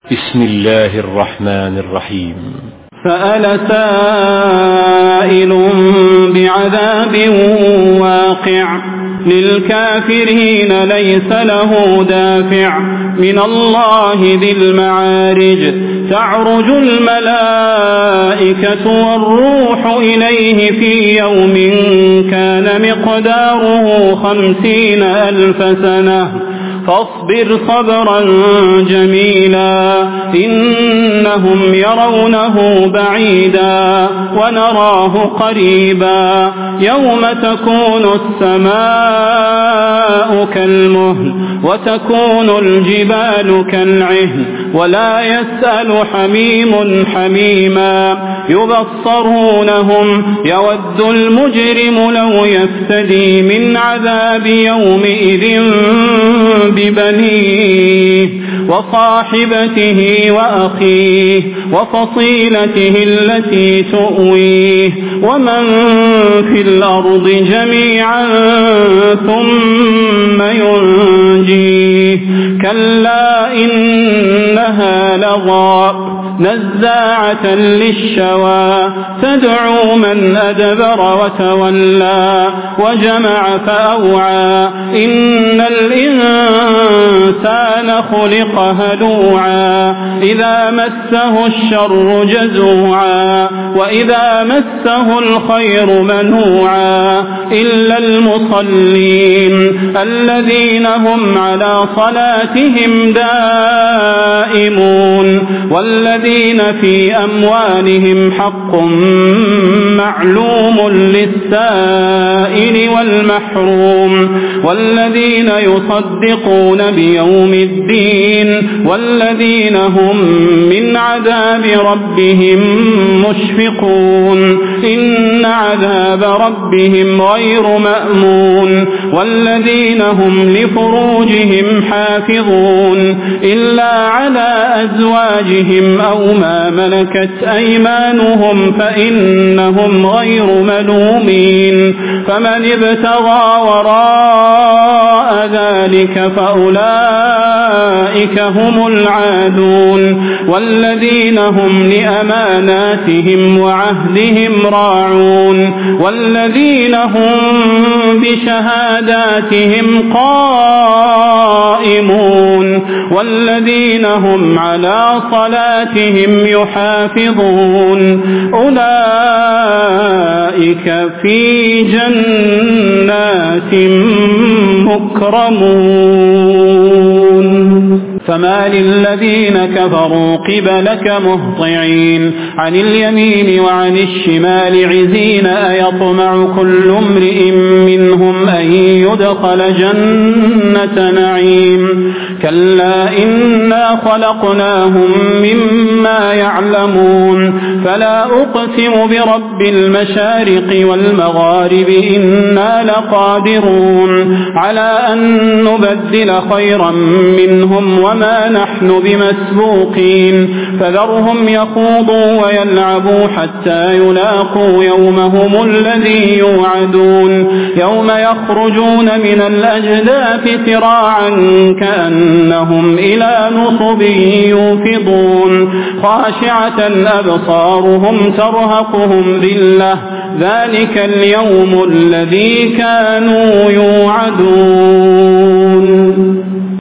بسم الله الرحمن الرحيم. سأل سائل بعذاب واقع للكافرين ليس له دافع من الله ذي المعارج تعرج الملائكة والروح إليه في يوم كان مقداره 50,000 سنة فاصبر صبرا جميلا إنهم يرونه بعيدا ونراه قريبا يوم تكون السماء كالمهل وتكون الجبال كالعهن ولا يسأل حميم حميما يبصرونهم يود المجرم لو يفتدي من عذاب يومئذ ببنيه وصاحبته وأخيه وفصيلته التي تؤويه ومن في الأرض جميعا ثم ينجيه كلا إنها لظى نزاعة للشوى تدعو من أدبر وتولى وجمع فأوعى إن الإنسان خلق هلوعا إذا مسه الشر جزوعا وإذا مسه الخير منوعا إلا المصلين الذين هم على صلاتهم دائمون والذين في أموالهم حق معلوم للسائل والمحروم والذين يصدقون بيوم الدين والذين هم من عذاب ربهم مشفقون إن عذاب ربهم غير مأمون والذين هم لفروجهم حافظون إلا على أزواجهم أو ما ملكت أيمانهم فإنهم غير ملومين فمن ابتغى وراء ذلك فأولئك هم العادون والذين هم لأماناتهم وعهدهم راعون والذين هم بشهاداتهم قائمون والذين هم على صلاتهم يحافظون أولئك في جنات مكرمون فما للذين كفروا قبلك مهطعين عن اليمين وعن الشمال عزين أيطمع كل امرئ منهم أن يدخل جنة نعيم كلا إنا خلقناهم مما يعلمون فلا أقسم برب المشارق والمغارب إنا لقادرون على أن نبدل خيرا منهم وما نحن بمسبوقين فذرهم يخوضوا ويلعبوا حتى يلاقوا يومهم الذي يوعدون يوم يخرجون من الأجداث سراعا كأنهم إلى نصب يوفضون خاشعة أبصارهم ترهقهم ذلة ذلك اليوم الذي كانوا يوعدون